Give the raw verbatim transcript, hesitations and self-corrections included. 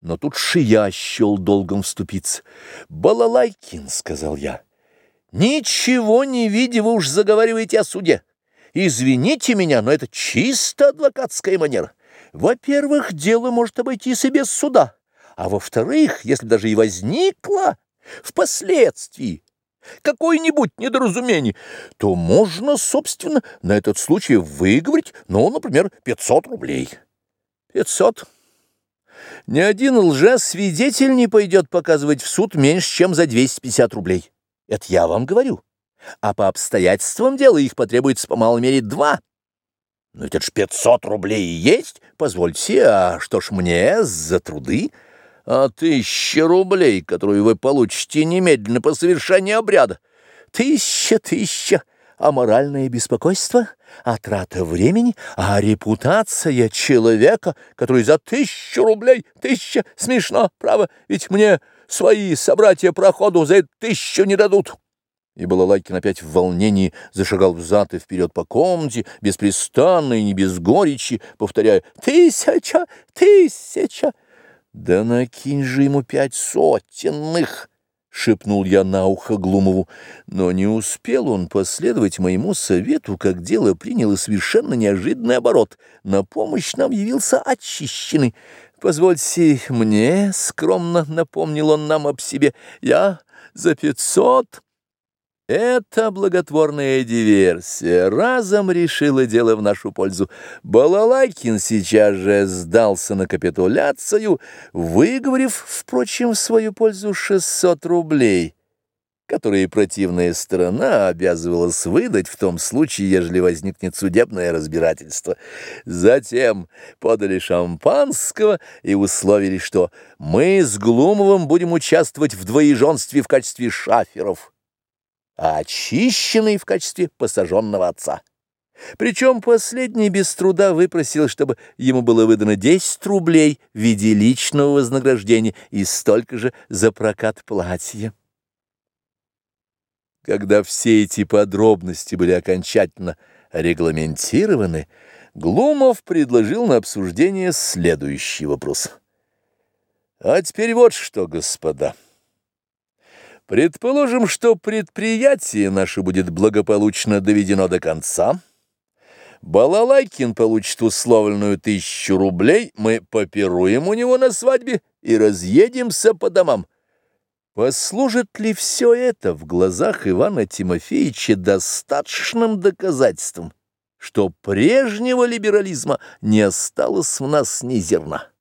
Но тут Шия счел долгом вступиться. «Балалайкин», — сказал я, — «ничего не видя, вы уж заговариваете о суде. Извините меня, но это чисто адвокатская манера. Во-первых, дело может обойтись и без суда, а во-вторых, если даже и возникло впоследствии какое-нибудь недоразумение, то можно, собственно, на этот случай выговорить, ну, например, пятьсот рублей. Пятьсот. Ни один лжесвидетель не пойдет показывать в суд меньше, чем за двести пятьдесят рублей. Это я вам говорю. А по обстоятельствам дела их потребуется по малой мере два. Но это ж пятьсот рублей и есть. Позвольте, а что ж мне за труды? А тысяча рублей, которую вы получите немедленно по совершении обряда. Тысяча, тысяча. А моральное беспокойство, а трата времени, а репутация человека, который за тысячу рублей, тысяча, смешно, право, ведь мне свои собратья проходу за эту тысячу не дадут. И Балалайкин опять в волнении зашагал взад и вперед по комнате, беспрестанно и не без горечи, повторяя «Тысяча! Тысяча!» «Да накинь же ему пять сотенных!» — шепнул я на ухо Глумову. Но не успел он последовать моему совету, как дело приняло совершенно неожиданный оборот. На помощь нам явился очищенный. «Позвольте мне», — скромно напомнил он нам об себе, — «я за пятьсот». Эта благотворная диверсия разом решила дело в нашу пользу. Балалайкин сейчас же сдался на капитуляцию, выговорив, впрочем, в свою пользу шестьсот рублей, которые противная сторона обязывалась выдать в том случае, ежели возникнет судебное разбирательство. Затем подали шампанского и условили, что мы с Глумовым будем участвовать в двоеженстве в качестве шаферов, а очищенный в качестве посаженного отца. Причем последний без труда выпросил, чтобы ему было выдано десять рублей в виде личного вознаграждения и столько же за прокат платья. Когда все эти подробности были окончательно регламентированы, Глумов предложил на обсуждение следующий вопрос. А теперь вот что, господа. Предположим, что предприятие наше будет благополучно доведено до конца. Балалайкин получит условленную тысячу рублей, мы попируем у него на свадьбе и разъедемся по домам. Послужит ли все это в глазах Ивана Тимофеевича достаточным доказательством, что прежнего либерализма не осталось в нас ни зерна?